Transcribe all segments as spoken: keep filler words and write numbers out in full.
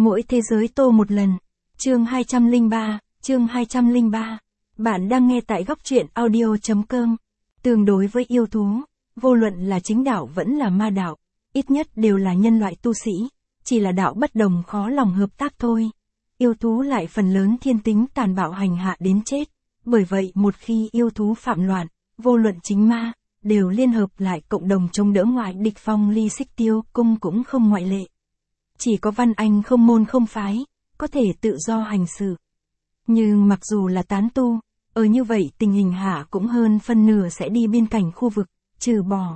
Mỗi thế giới tô một lần. Chương hai trăm lẻ ba, chương hai trăm lẻ ba. Bạn đang nghe tại góc truyện audio chấm com. Tương đối với yêu thú, vô luận là chính đạo vẫn là ma đạo, ít nhất đều là nhân loại tu sĩ, chỉ là đạo bất đồng khó lòng hợp tác thôi. Yêu thú lại phần lớn thiên tính tàn bạo hành hạ đến chết, bởi vậy một khi yêu thú phạm loạn, vô luận chính ma, đều liên hợp lại cộng đồng chống đỡ ngoại địch. Phong Ly Xích Tiêu Cung cũng không ngoại lệ. Chỉ có Văn Anh không môn không phái, có thể tự do hành sự. Nhưng mặc dù là tán tu, ở như vậy tình hình hạ cũng hơn phân nửa sẽ đi biên cảnh khu vực, trừ bỏ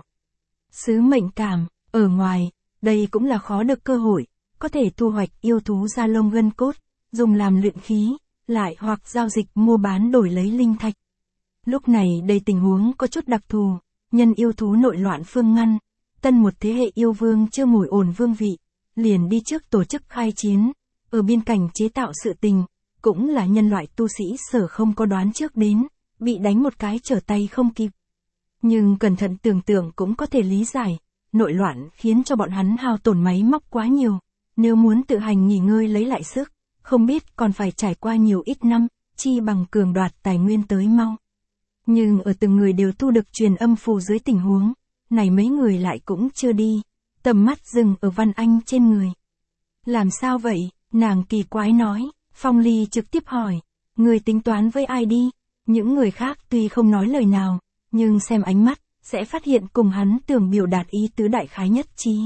sứ mệnh cảm, ở ngoài, đây cũng là khó được cơ hội, có thể thu hoạch yêu thú da lông gân cốt, dùng làm luyện khí, lại hoặc giao dịch mua bán đổi lấy linh thạch. Lúc này đây tình huống có chút đặc thù, nhân yêu thú nội loạn phương ngăn, tân một thế hệ yêu vương chưa ngồi ổn vương vị, liền đi trước tổ chức khai chiến, ở biên cảnh chế tạo sự tình, cũng là nhân loại tu sĩ sở không có đoán trước đến, bị đánh một cái trở tay không kịp. Nhưng cẩn thận tưởng tượng cũng có thể lý giải, nội loạn khiến cho bọn hắn hao tổn máy móc quá nhiều, nếu muốn tự hành nghỉ ngơi lấy lại sức, không biết còn phải trải qua nhiều ít năm, chi bằng cường đoạt tài nguyên tới mau. Nhưng ở từng người đều thu được truyền âm phù dưới tình huống, này mấy người lại cũng chưa đi, tầm mắt dừng ở Văn Anh trên người. Làm sao vậy? Nàng kỳ quái nói. Phong Ly trực tiếp hỏi, người tính toán với ai đi? Những người khác tuy không nói lời nào, nhưng xem ánh mắt, sẽ phát hiện cùng hắn tưởng biểu đạt ý tứ đại khái nhất trí.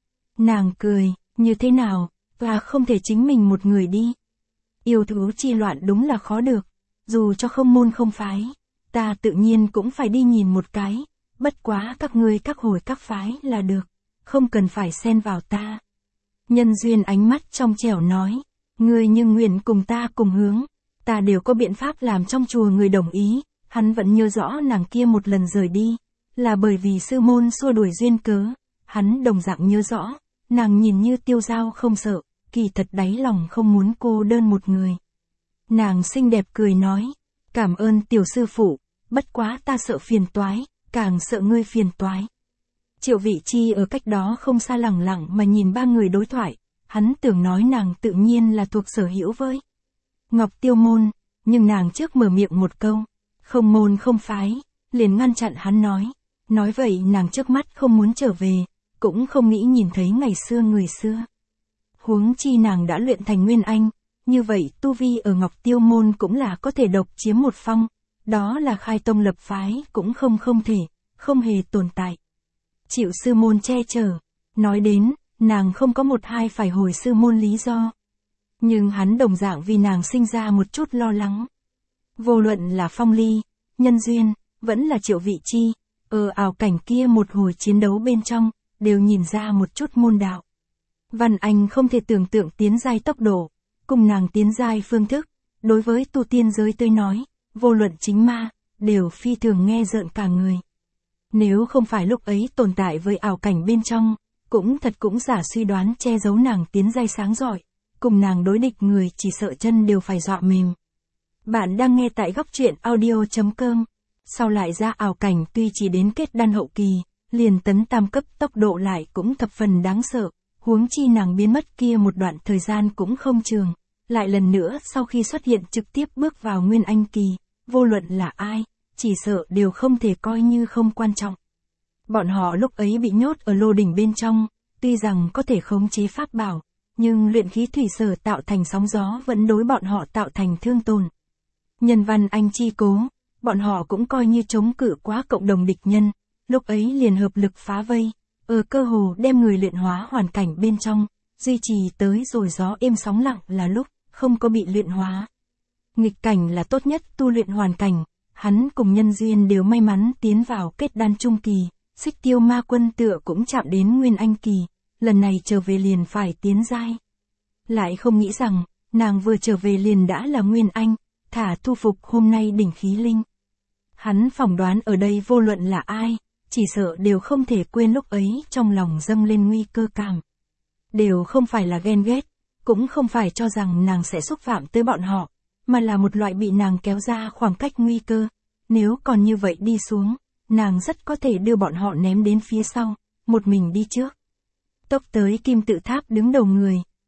Nàng cười, như thế nào, và không thể chính mình một người đi. Yêu thú chi loạn đúng là khó được, dù cho không môn không phái, ta tự nhiên cũng phải đi nhìn một cái, bất quá các ngươi các hồi các phái là được, không cần phải xen vào ta. Nhân duyên ánh mắt trong trẻo nói, ngươi nhưng nguyện cùng ta cùng hướng, ta đều có biện pháp làm trong chùa người đồng ý. Hắn vẫn nhớ rõ nàng kia một lần rời đi, là bởi vì sư môn xua đuổi duyên cớ, hắn đồng dạng nhớ rõ, nàng nhìn như tiêu dao không sợ, kỳ thật đáy lòng không muốn cô đơn một người. Nàng xinh đẹp cười nói, cảm ơn tiểu sư phụ, bất quá ta sợ phiền toái, càng sợ ngươi phiền toái. Triệu Vị Chi ở cách đó không xa lẳng lặng mà nhìn ba người đối thoại, hắn tưởng nói nàng tự nhiên là thuộc sở hữu với Ngọc Tiêu môn, nhưng nàng trước mở miệng một câu, không môn không phái, liền ngăn chặn hắn nói, nói vậy nàng trước mắt không muốn trở về, cũng không nghĩ nhìn thấy ngày xưa người xưa. Huống chi nàng đã luyện thành Nguyên Anh, như vậy tu vi ở Ngọc Tiêu môn cũng là có thể độc chiếm một phong, đó là khai tông lập phái cũng không không thể, không hề tồn tại. Chịu sư môn che chở, nói đến, nàng không có một hai phải hồi sư môn lý do. Nhưng hắn đồng dạng vì nàng sinh ra một chút lo lắng. Vô luận là Phong Ly, Nhân Duyên, vẫn là Triệu Vị Chi, ở ảo cảnh kia một hồi chiến đấu bên trong, đều nhìn ra một chút môn đạo. Văn Anh không thể tưởng tượng tiến giai tốc độ, cùng nàng tiến giai phương thức, đối với tu tiên giới tôi nói, vô luận chính ma, đều phi thường nghe rợn cả người. Nếu không phải lúc ấy tồn tại với ảo cảnh bên trong, cũng thật cũng giả suy đoán che giấu nàng tiến giai sáng giỏi, cùng nàng đối địch người chỉ sợ chân đều phải dọa mềm. Bạn đang nghe tại góc truyện audio chấm com. Sau lại ra ảo cảnh tuy chỉ đến kết đan hậu kỳ, liền tấn tam cấp tốc độ lại cũng thập phần đáng sợ, huống chi nàng biến mất kia một đoạn thời gian cũng không trường, lại lần nữa sau khi xuất hiện trực tiếp bước vào Nguyên Anh kỳ, vô luận là ai, chỉ sợ đều không thể coi như không quan trọng. Bọn họ lúc ấy bị nhốt ở lô đỉnh bên trong, tuy rằng có thể khống chế pháp bảo, nhưng luyện khí thủy sở tạo thành sóng gió vẫn đối bọn họ tạo thành thương tổn. Nhân Văn Anh chi cố, bọn họ cũng coi như chống cự quá cộng đồng địch nhân, lúc ấy liền hợp lực phá vây, ở cơ hồ đem người luyện hóa hoàn cảnh bên trong, duy trì tới rồi gió êm sóng lặng là lúc, không có bị luyện hóa. Nghịch cảnh là tốt nhất tu luyện hoàn cảnh, hắn cùng Nhân Duyên đều may mắn tiến vào kết đan trung kỳ, Xích Tiêu ma quân tựa cũng chạm đến Nguyên Anh kỳ, lần này trở về liền phải tiến giai. Lại không nghĩ rằng, nàng vừa trở về liền đã là Nguyên Anh, thả thu phục hôm nay đỉnh khí linh. Hắn phỏng đoán ở đây vô luận là ai, chỉ sợ đều không thể quên lúc ấy trong lòng dâng lên nguy cơ cảm. Đều không phải là ghen ghét, cũng không phải cho rằng nàng sẽ xúc phạm tới bọn họ, mà là một loại bị nàng kéo ra khoảng cách nguy cơ. Nếu còn như vậy đi xuống, nàng rất có thể đưa bọn họ ném đến phía sau, một mình đi trước. Tốc tới kim tự tháp đứng đầu người,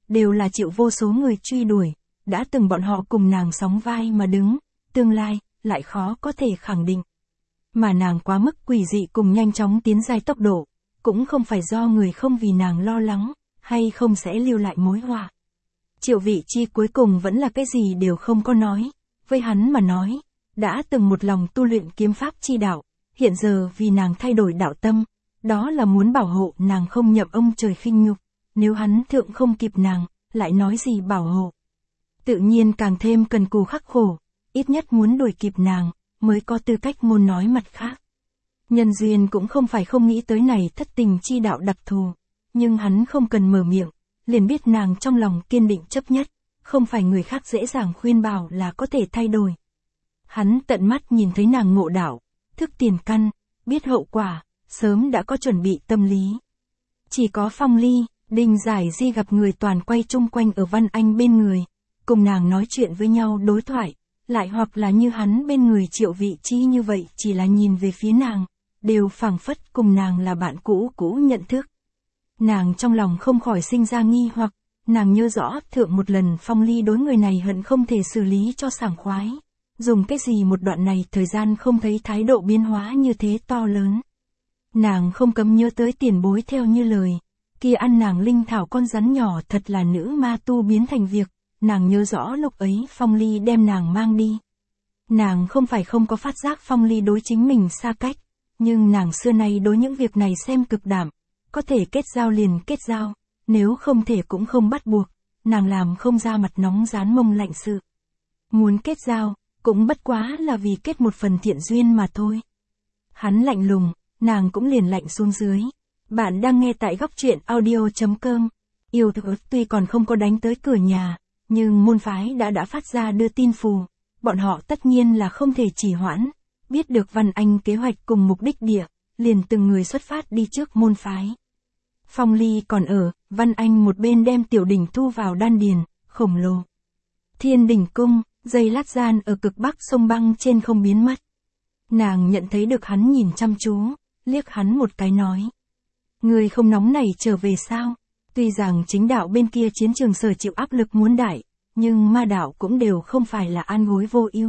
đều là chịu vô số người truy đuổi, đã từng bọn họ cùng nàng sóng vai mà đứng, tương lai, lại khó có thể khẳng định. Mà nàng quá mức quỷ dị cùng nhanh chóng tiến dài tốc độ, cũng không phải do người không vì nàng lo lắng, hay không sẽ lưu lại mối họa. Triệu Vị Chi cuối cùng vẫn là cái gì đều không có nói, với hắn mà nói, đã từng một lòng tu luyện kiếm pháp chi đạo, hiện giờ vì nàng thay đổi đạo tâm, đó là muốn bảo hộ nàng không nhậm ông trời khinh nhục, nếu hắn thượng không kịp nàng, lại nói gì bảo hộ. Tự nhiên càng thêm cần cù khắc khổ, ít nhất muốn đuổi kịp nàng, mới có tư cách ngôn nói mặt khác. Nhân duyên cũng không phải không nghĩ tới này thất tình chi đạo đặc thù, nhưng hắn không cần mở miệng, liền biết nàng trong lòng kiên định chấp nhất, không phải người khác dễ dàng khuyên bảo là có thể thay đổi. Hắn tận mắt nhìn thấy nàng ngộ đạo, thức tiền căn, biết hậu quả, sớm đã có chuẩn bị tâm lý. Chỉ có Phong Ly, Đinh Giải Di gặp người toàn quay chung quanh ở Văn Anh bên người, cùng nàng nói chuyện với nhau đối thoại, lại hoặc là như hắn bên người Triệu Vị Chi như vậy chỉ là nhìn về phía nàng, đều phảng phất cùng nàng là bạn cũ cũ nhận thức. Nàng trong lòng không khỏi sinh ra nghi hoặc, nàng nhớ rõ thượng một lần Phong Ly đối người này hận không thể xử lý cho sảng khoái. Dùng cái gì một đoạn này thời gian không thấy thái độ biến hóa như thế to lớn. Nàng không cấm nhớ tới tiền bối theo như lời, kia ăn nàng linh thảo con rắn nhỏ thật là nữ ma tu biến thành việc, nàng nhớ rõ lúc ấy Phong Ly đem nàng mang đi. Nàng không phải không có phát giác Phong Ly đối chính mình xa cách, nhưng nàng xưa nay đối những việc này xem cực đảm, có thể kết giao liền kết giao, nếu không thể cũng không bắt buộc, nàng làm không ra mặt nóng rán mông lạnh sự. Muốn kết giao, cũng bất quá là vì kết một phần thiện duyên mà thôi. Hắn lạnh lùng, nàng cũng liền lạnh xuống dưới. Bạn đang nghe tại góc truyện audio chấm com. Yêu thực tuy còn không có đánh tới cửa nhà, nhưng môn phái đã đã phát ra đưa tin phù. Bọn họ tất nhiên là không thể trì hoãn. Biết được Văn Anh kế hoạch cùng mục đích địa, liền từng người xuất phát đi trước môn phái. Phong Ly còn ở, Văn Anh một bên đem tiểu đỉnh thu vào đan điền, khổng lồ. Thiên Đỉnh Cung, dây lát gian ở cực bắc sông băng trên không biến mất. Nàng nhận thấy được hắn nhìn chăm chú, liếc hắn một cái nói. Người không nóng này trở về sao? Tuy rằng chính đạo bên kia chiến trường sở chịu áp lực muốn đại, nhưng ma đạo cũng đều không phải là an gối vô ưu.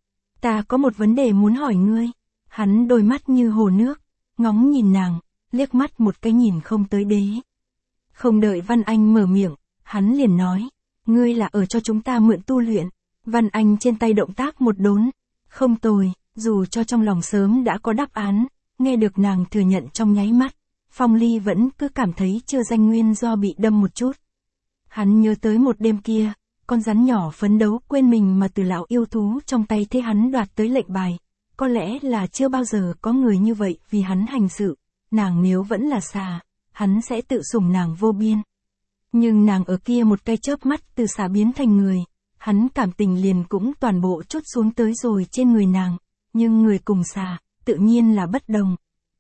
Ta có một vấn đề muốn hỏi ngươi. Hắn đôi mắt như hồ nước, ngóng nhìn nàng, liếc mắt một cái nhìn không tới đế. Không đợi Văn Anh mở miệng, hắn liền nói. Ngươi là ở cho chúng ta mượn tu luyện. Văn Anh trên tay động tác một đốn. Không tồi, dù cho trong lòng sớm đã có đáp án, nghe được nàng thừa nhận trong nháy mắt. Phong Ly vẫn cứ cảm thấy chưa danh nguyên do bị đâm một chút. Hắn nhớ tới một đêm kia, con rắn nhỏ phấn đấu quên mình mà từ lão yêu thú trong tay thế hắn đoạt tới lệnh bài. Có lẽ là chưa bao giờ có người như vậy vì hắn hành sự, nàng nếu vẫn là xà, hắn sẽ tự sủng nàng vô biên. Nhưng nàng ở kia một cái chớp mắt từ xà biến thành người, hắn cảm tình liền cũng toàn bộ trút xuống tới rồi trên người nàng, nhưng người cùng xà, tự nhiên là bất đồng.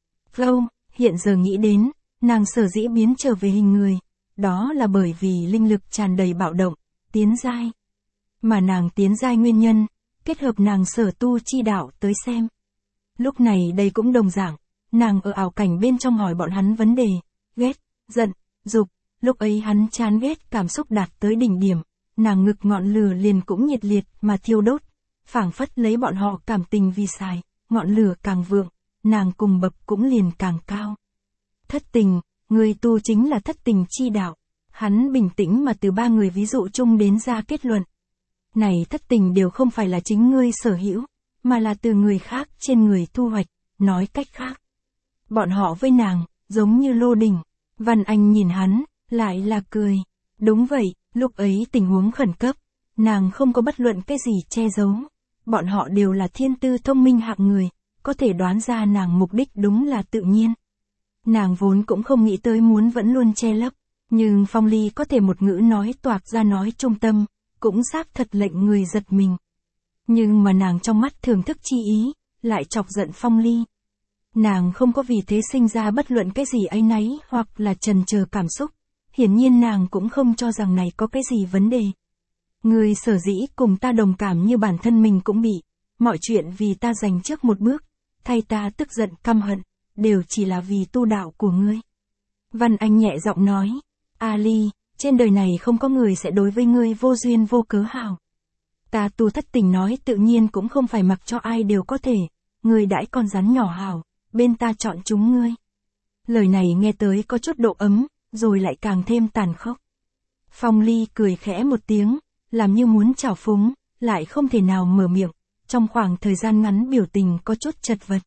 Vô, hiện giờ nghĩ đến, nàng sở dĩ biến trở về hình người, đó là bởi vì linh lực tràn đầy bạo động, tiến giai. Mà nàng tiến giai nguyên nhân, kết hợp nàng sở tu chi đạo tới xem. Lúc này đây cũng đồng dạng, nàng ở ảo cảnh bên trong hỏi bọn hắn vấn đề, ghét, giận, dục, lúc ấy hắn chán ghét cảm xúc đạt tới đỉnh điểm, nàng ngực ngọn lửa liền cũng nhiệt liệt mà thiêu đốt, phảng phất lấy bọn họ cảm tình vì xài, ngọn lửa càng vượng, nàng cùng bậc cũng liền càng cao. Thất tình, người tu chính là thất tình chi đạo, hắn bình tĩnh mà từ ba người ví dụ chung đến ra kết luận. Này thất tình đều không phải là chính ngươi sở hữu, mà là từ người khác trên người thu hoạch, nói cách khác. Bọn họ với nàng, giống như lô đỉnh. Văn Anh nhìn hắn, lại là cười. Đúng vậy, lúc ấy tình huống khẩn cấp, nàng không có bất luận cái gì che giấu. Bọn họ đều là thiên tư thông minh hạng người, có thể đoán ra nàng mục đích đúng là tự nhiên. Nàng vốn cũng không nghĩ tới muốn vẫn luôn che lấp, nhưng Phong Ly có thể một ngữ nói toạc ra nói trung tâm, cũng xác thật lệnh người giật mình. Nhưng mà nàng trong mắt thưởng thức chi ý, lại chọc giận Phong Ly. Nàng không có vì thế sinh ra bất luận cái gì áy náy hoặc là trần chờ cảm xúc, hiển nhiên nàng cũng không cho rằng này có cái gì vấn đề. Người sở dĩ cùng ta đồng cảm như bản thân mình cũng bị, mọi chuyện vì ta giành trước một bước, thay ta tức giận căm hận, đều chỉ là vì tu đạo của ngươi. Văn Anh nhẹ giọng nói, Ali, trên đời này không có người sẽ đối với ngươi vô duyên vô cớ hảo. Ta Tu thất tình nói tự nhiên cũng không phải mặc cho ai đều có thể, ngươi đãi con rắn nhỏ hảo, bên ta chọn chúng ngươi. Lời này nghe tới có chút độ ấm, rồi lại càng thêm tàn khốc. Phong Ly cười khẽ một tiếng, làm như muốn trào phúng, lại không thể nào mở miệng, trong khoảng thời gian ngắn biểu tình có chút chật vật.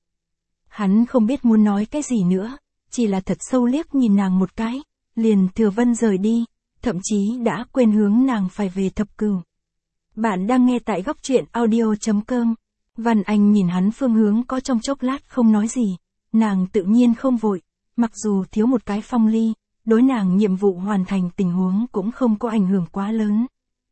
Hắn không biết muốn nói cái gì nữa, chỉ là thật sâu liếc nhìn nàng một cái, liền thừa vân rời đi, thậm chí đã quên hướng nàng phải về thập cửu. Bạn đang nghe tại góc truyện audio.com. Văn Anh nhìn hắn phương hướng có trong chốc lát không nói gì, nàng tự nhiên không vội, mặc dù thiếu một cái Phong Ly, đối nàng nhiệm vụ hoàn thành tình huống cũng không có ảnh hưởng quá lớn.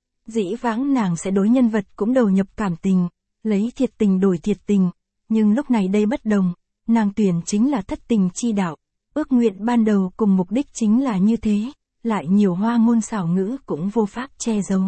Dĩ vãng nàng sẽ đối nhân vật cũng đầu nhập cảm tình, lấy thiệt tình đổi thiệt tình, nhưng lúc này đây bất đồng, nàng tuyển chính là thất tình chi đạo, ước nguyện ban đầu cùng mục đích chính là như thế, lại nhiều hoa ngôn xảo ngữ cũng vô pháp che giấu.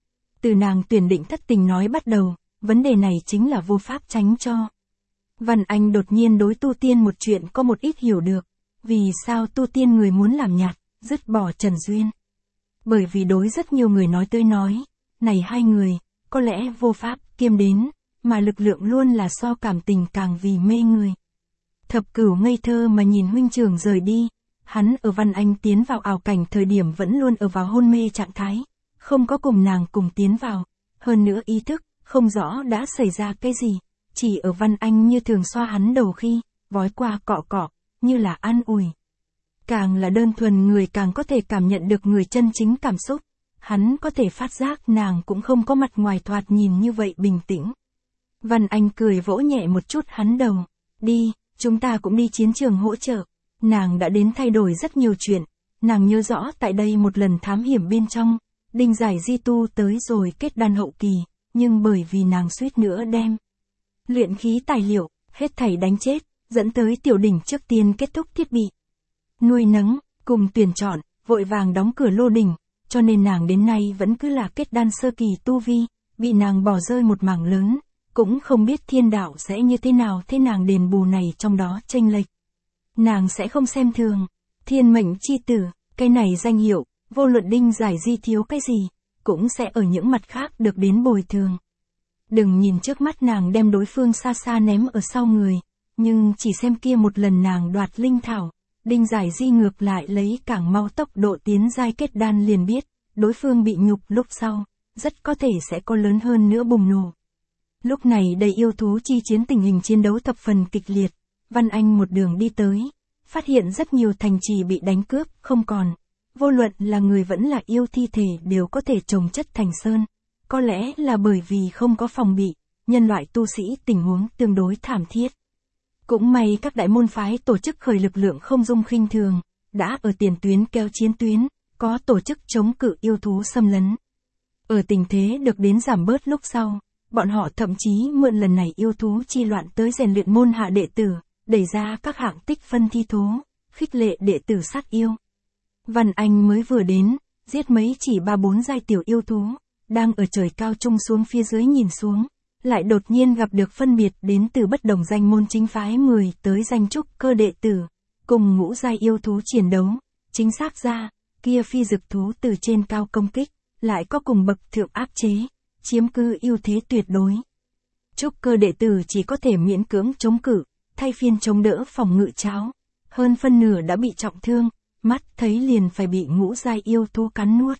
Từ nàng tuyển định thất tình nói bắt đầu, vấn đề này chính là vô pháp tránh cho. Văn Anh đột nhiên đối tu tiên một chuyện có một ít hiểu được, vì sao tu tiên người muốn làm nhạt, dứt bỏ Trần Duyên. Bởi vì đối rất nhiều người nói tới nói, này hai người, có lẽ vô pháp kiêm đến, mà lực lượng luôn là so cảm tình càng vì mê người. Thập cửu ngây thơ mà nhìn huynh trưởng rời đi, hắn ở Văn Anh tiến vào ảo cảnh thời điểm vẫn luôn ở vào hôn mê trạng thái, không có cùng nàng cùng tiến vào, hơn nữa ý thức, không rõ đã xảy ra cái gì, chỉ ở Văn Anh như thường xoa hắn đầu khi, vói qua cọ cọ, như là an ủi. Càng là đơn thuần người càng có thể cảm nhận được người chân chính cảm xúc, hắn có thể phát giác nàng cũng không có mặt ngoài thoạt nhìn như vậy bình tĩnh. Văn Anh cười vỗ nhẹ một chút hắn đầu, đi, chúng ta cũng đi chiến trường hỗ trợ, nàng đã đến thay đổi rất nhiều chuyện, nàng nhớ rõ tại đây một lần thám hiểm bên trong, Đinh Giải Di tu tới rồi kết đan hậu kỳ, nhưng bởi vì nàng suýt nữa đem luyện khí tài liệu, hết thảy đánh chết, dẫn tới tiểu đỉnh trước tiên kết thúc thiết bị nuôi nấng, cùng tuyển chọn, vội vàng đóng cửa lô đỉnh, cho nên nàng đến nay vẫn cứ là kết đan sơ kỳ tu vi, bị nàng bỏ rơi một mảng lớn, cũng không biết thiên đạo sẽ như thế nào thế nàng đền bù này trong đó chênh lệch. Nàng sẽ không xem thường, thiên mệnh chi tử, cái này danh hiệu, vô luận Đinh Giải Di thiếu cái gì, cũng sẽ ở những mặt khác được đến bồi thường. Đừng nhìn trước mắt nàng đem đối phương xa xa ném ở sau người, nhưng chỉ xem kia một lần nàng đoạt linh thảo, Đinh Giải Di ngược lại lấy càng mau tốc độ tiến giai kết đan liền biết, đối phương bị nhục lúc sau, rất có thể sẽ có lớn hơn nữa bùng nổ. Lúc này đầy yêu thú chi chiến tình hình chiến đấu thập phần kịch liệt, Văn Anh một đường đi tới, phát hiện rất nhiều thành trì bị đánh cướp, không còn. Vô luận là người vẫn là yêu thi thể đều có thể trồng chất thành sơn. Có lẽ là bởi vì không có phòng bị, nhân loại tu sĩ tình huống tương đối thảm thiết. Cũng may các đại môn phái tổ chức khởi lực lượng không dung khinh thường, đã ở tiền tuyến kéo chiến tuyến, có tổ chức chống cự yêu thú xâm lấn. Ở tình thế được đến giảm bớt lúc sau, bọn họ thậm chí mượn lần này yêu thú chi loạn tới rèn luyện môn hạ đệ tử, đẩy ra các hạng tích phân thi thố, khích lệ đệ tử sát yêu. Văn Anh mới vừa đến, giết mấy chỉ ba bốn giai tiểu yêu thú, đang ở trời cao trung xuống phía dưới nhìn xuống, lại đột nhiên gặp được phân biệt đến từ bất đồng danh môn chính phái mười tới danh trúc cơ đệ tử, cùng ngũ giai yêu thú chiến đấu, chính xác ra, kia phi dực thú từ trên cao công kích, lại có cùng bậc thượng áp chế, chiếm cư ưu thế tuyệt đối. Trúc cơ đệ tử chỉ có thể miễn cưỡng chống cự, thay phiên chống đỡ phòng ngự cháo, hơn phân nửa đã bị trọng thương, mắt thấy liền phải bị ngũ giai yêu thú cắn nuốt.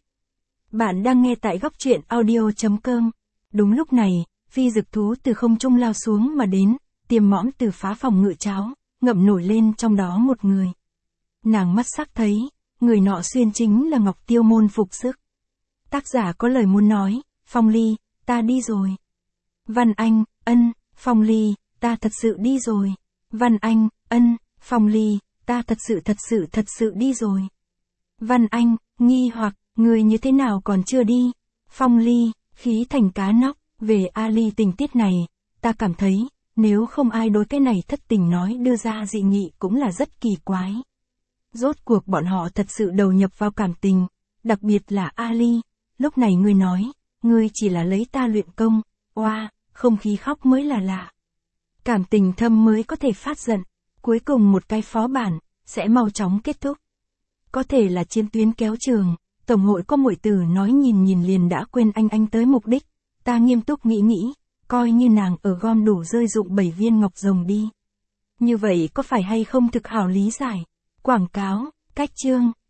Bạn đang nghe tại góc truyện audio.com. Đúng lúc này, phi dực thú từ không trung lao xuống mà đến, tiềm mõm từ phá phòng ngự cháo, ngậm nổi lên trong đó một người. Nàng mắt sắc thấy, người nọ xuyên chính là Ngọc Tiêu môn phục sức. Tác giả có lời muốn nói, Phong Ly, ta đi rồi. Văn Anh, ân, Phong Ly, ta thật sự đi rồi. Văn Anh, ân, Phong Ly, ta thật sự thật sự thật sự đi rồi. Văn Anh, nghi hoặc, người như thế nào còn chưa đi? Phong Ly, khí thành cá nóc, về Ali tình tiết này, ta cảm thấy, nếu không ai đối cái này thất tình nói đưa ra dị nghị cũng là rất kỳ quái. Rốt cuộc bọn họ thật sự đầu nhập vào cảm tình, đặc biệt là Ali, lúc này ngươi nói, ngươi chỉ là lấy ta luyện công, oa, không khí khóc mới là lạ. Cảm tình thâm mới có thể phát giận, cuối cùng một cái phó bản, sẽ mau chóng kết thúc. Có thể là chiến tuyến kéo trường, Tổng hội có muội tử nói nhìn nhìn liền đã quên anh anh tới mục đích. Ta nghiêm túc nghĩ nghĩ, coi như nàng ở gom đủ rơi dụng bảy viên ngọc rồng đi. Như vậy có phải hay không thực hảo lý giải? Quảng cáo, cách chương.